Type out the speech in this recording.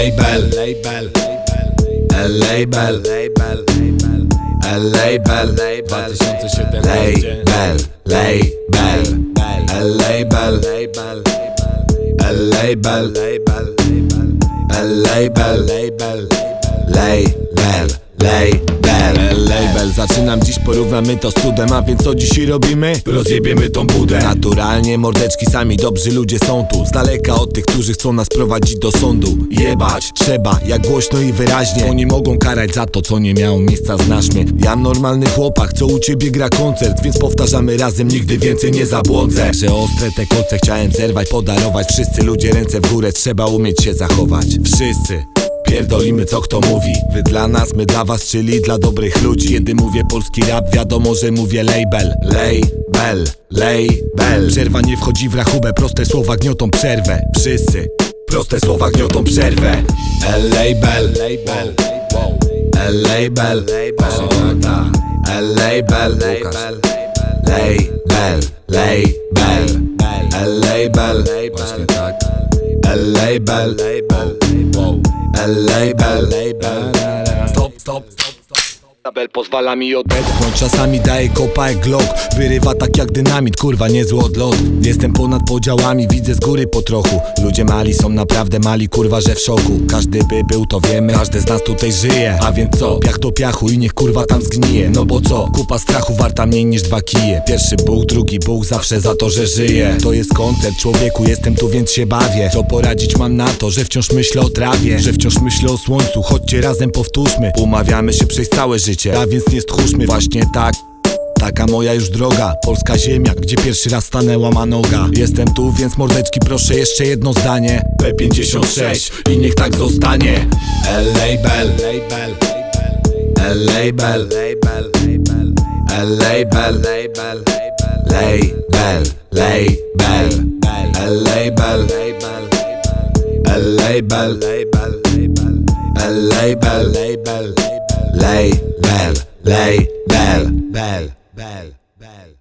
label, label, label, 2017 label, label, label, label. Zaczynam dziś, porównamy to z cudem. A więc co dziś robimy? Rozjebiemy tą budę. Naturalnie, mordeczki, sami dobrzy ludzie są tu, z daleka od tych, którzy chcą nas prowadzić do sądu. Jebać trzeba, jak głośno i wyraźnie. Oni mogą karać za to, co nie miało miejsca, znasz mnie. Jam normalny chłopak, co u ciebie gra koncert, więc powtarzamy razem, nigdy więcej nie zabłądzę. Że ostre te kolce chciałem zerwać, podarować. Wszyscy ludzie ręce w górę, trzeba umieć się zachować. Wszyscy pierdolimy, co kto mówi. Wy dla nas, my dla was, czyli dla dobrych ludzi. Kiedy mówię polski rap, wiadomo, że mówię label. Label. Przerwa nie wchodzi w rachubę, proste słowa gniotą przerwę. Wszyscy, proste słowa gniotą przerwę. Label, label, label, label. Stop. Label pozwala mi odetchnąć, czasami daje kopa jak Glock. Wyrywa tak jak dynamit, kurwa niezły odlot. Jestem ponad podziałami, widzę z góry po trochu. Ludzie mali są naprawdę mali, kurwa, że w szoku. Każdy by był, to wiemy, każdy z nas tutaj żyje. A więc co? Piach do piachu i niech kurwa tam zgnije. No bo co? Kupa strachu warta mniej niż 2 kije. Pierwszy Bóg, drugi Bóg, zawsze za to, że żyję. To jest koncert, człowieku, jestem tu, więc się bawię. Co poradzić mam na to, że wciąż myślę o trawie, że wciąż myślę o słońcu. Chodźcie razem powtórzmy, umawiamy się przez całe życie. A więc nie stchórzmy, właśnie tak. Taka moja już droga, polska ziemia, gdzie pierwszy raz stanęła ma noga. Jestem tu, więc mordeczki, proszę jeszcze jedno zdanie. P56 i niech tak zostanie. Label, label, label, label, label.